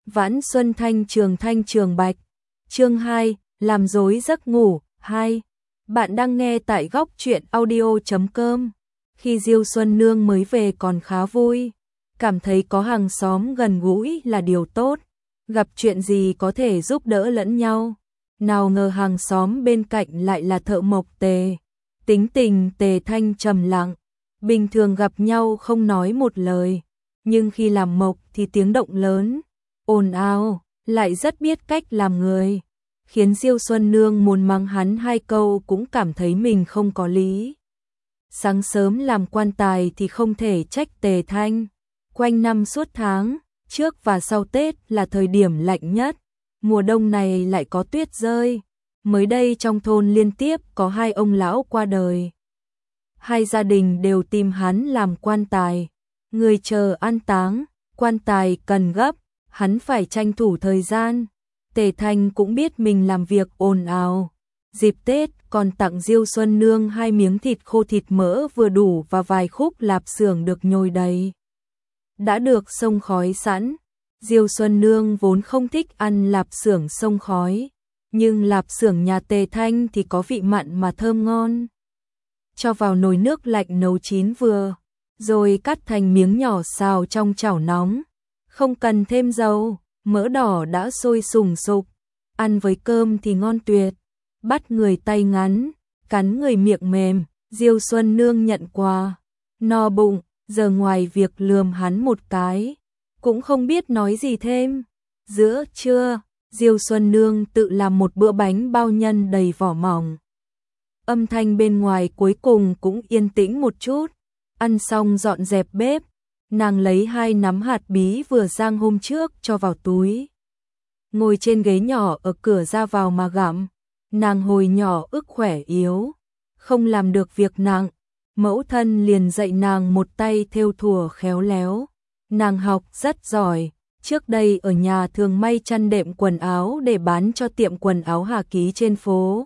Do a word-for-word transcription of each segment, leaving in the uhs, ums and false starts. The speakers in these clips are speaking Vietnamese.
Vãn Xuân Thanh Trường Thanh Trường Bạch. Chương hai, làm rối giấc ngủ. hai. Bạn đang nghe tại góc truyện audio chấm com. Khi Diêu Xuân Nương mới về còn khá vui, cảm thấy có hàng xóm gần gũi là điều tốt, gặp chuyện gì có thể giúp đỡ lẫn nhau. Nào ngờ hàng xóm bên cạnh lại là thợ mộc Tề. Tính tình Tề Thanh trầm lặng, bình thường gặp nhau không nói một lời, nhưng khi làm mộc thì tiếng động lớn, ồn ào, lại rất biết cách làm người, khiến Diêu Xuân Nương muốn mắng hắn hai câu cũng cảm thấy mình không có lý. Sáng sớm làm quan tài thì không thể trách Tề Thanh, quanh năm suốt tháng, trước và sau Tết là thời điểm lạnh nhất, mùa đông này lại có tuyết rơi. Mới đây trong thôn liên tiếp có hai ông lão qua đời. Hai gia đình đều tìm hắn làm quan tài, người chờ an táng, quan tài cần gấp, hắn phải tranh thủ thời gian. Tề Thanh cũng biết mình làm việc ồn ào, dịp Tết còn tặng Diêu Xuân Nương hai miếng thịt khô thịt mỡ vừa đủ và vài khúc lạp xưởng được nhồi đầy. Đã được xông khói sẵn, Diêu Xuân Nương vốn không thích ăn lạp xưởng xông khói, nhưng lạp xưởng nhà Tề Thanh thì có vị mặn mà thơm ngon. Cho vào nồi nước lạnh nấu chín vừa, rồi cắt thành miếng nhỏ xào trong chảo nóng, không cần thêm dầu, mỡ đỏ đã sôi sùng sục, ăn với cơm thì ngon tuyệt, bắt người tay ngắn, cắn người miệng mềm. Diêu Xuân Nương nhận quà, no bụng, giờ ngoài việc lườm hắn một cái, cũng không biết nói gì thêm. Giữa trưa, Diêu Xuân Nương tự làm một bữa bánh bao nhân đầy vỏ mỏng. Âm thanh bên ngoài cuối cùng cũng yên tĩnh một chút. Ăn xong dọn dẹp bếp, nàng lấy hai nắm hạt bí vừa rang hôm trước cho vào túi. Ngồi trên ghế nhỏ ở cửa ra vào mà gặm. Nàng hồi nhỏ ức khỏe yếu, không làm được việc nặng, mẫu thân liền dạy nàng một tay thêu thùa khéo léo. Nàng học rất giỏi, trước đây ở nhà thường may chăn đệm quần áo để bán cho tiệm quần áo Hà Ký trên phố.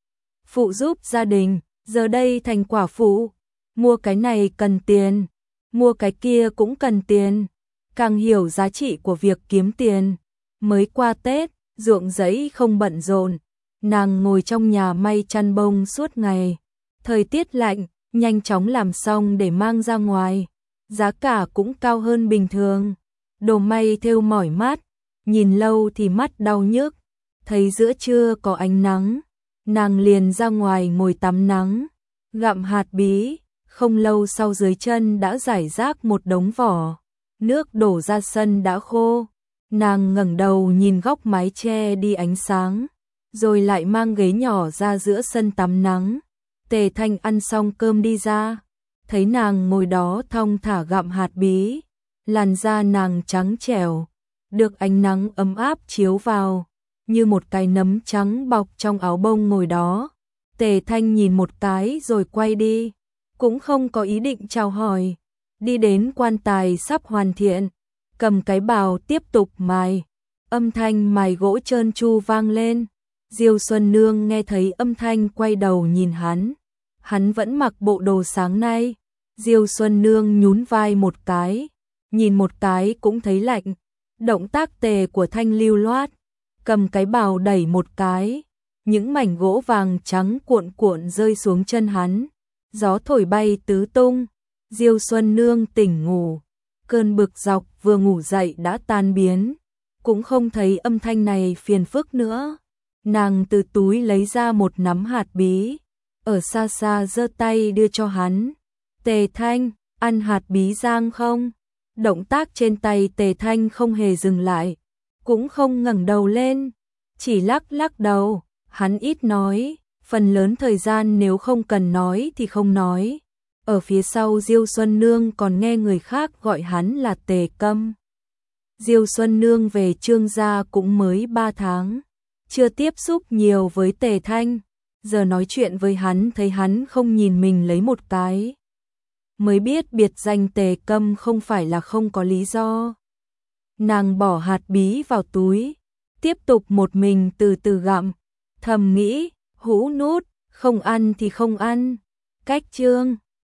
Phụ giúp gia đình, giờ đây thành quả phụ, mua cái này cần tiền, mua cái kia cũng cần tiền, càng hiểu giá trị của việc kiếm tiền. Mới qua Tết, ruộng giấy không bận rộn, nàng ngồi trong nhà may chăn bông suốt ngày. Thời tiết lạnh, nhanh chóng làm xong để mang ra ngoài, giá cả cũng cao hơn bình thường. Đồ may thêu mỏi mắt, nhìn lâu thì mắt đau nhức. Thấy giữa trưa có ánh nắng, nàng liền ra ngoài ngồi tắm nắng, gặm hạt bí. Không lâu sau dưới chân đã rải rác một đống vỏ, nước đổ ra sân đã khô. Nàng ngẩng đầu nhìn góc mái che đi ánh sáng, rồi lại mang ghế nhỏ ra giữa sân tắm nắng. Tề Thanh ăn xong cơm đi ra, thấy nàng ngồi đó thong thả gặm hạt bí, làn da nàng trắng trẻo, được ánh nắng ấm áp chiếu vào, như một cái nấm trắng bọc trong áo bông ngồi đó. Tề Thanh nhìn một cái rồi quay đi, cũng không có ý định chào hỏi, đi đến quan tài sắp hoàn thiện, cầm cái bào tiếp tục mài. Âm thanh mài gỗ trơn tru vang lên. Diêu Xuân Nương nghe thấy âm thanh quay đầu nhìn hắn. Hắn vẫn mặc bộ đồ sáng nay. Diêu Xuân Nương nhún vai một cái, nhìn một cái cũng thấy lạnh. Động tác Tề của Thanh lưu loát, cầm cái bào đẩy một cái, những mảnh gỗ vàng trắng cuộn cuộn rơi xuống chân hắn, gió thổi bay tứ tung. Diêu Xuân Nương tỉnh ngủ, cơn bực dọc vừa ngủ dậy đã tan biến, cũng không thấy âm thanh này phiền phức nữa. Nàng từ túi lấy ra một nắm hạt bí, ở xa xa giơ tay đưa cho hắn. Tề Thanh, ăn hạt bí rang không? Động tác trên tay Tề Thanh không hề dừng lại, cũng không ngẩng đầu lên, chỉ lắc lắc đầu. Hắn ít nói, phần lớn thời gian nếu không cần nói thì không nói. Ở phía sau Diêu Xuân Nương còn nghe người khác gọi hắn là Tề Câm. Diêu Xuân Nương về Trương gia cũng mới ba tháng, chưa tiếp xúc nhiều với Tề Thanh, giờ nói chuyện với hắn thấy hắn không nhìn mình lấy một cái. Mới biết biệt danh Tề Câm không phải là không có lý do. Nàng bỏ hạt bí vào túi, tiếp tục một mình từ từ gặm, thầm nghĩ, hũ nút, không ăn thì không ăn. Cách chương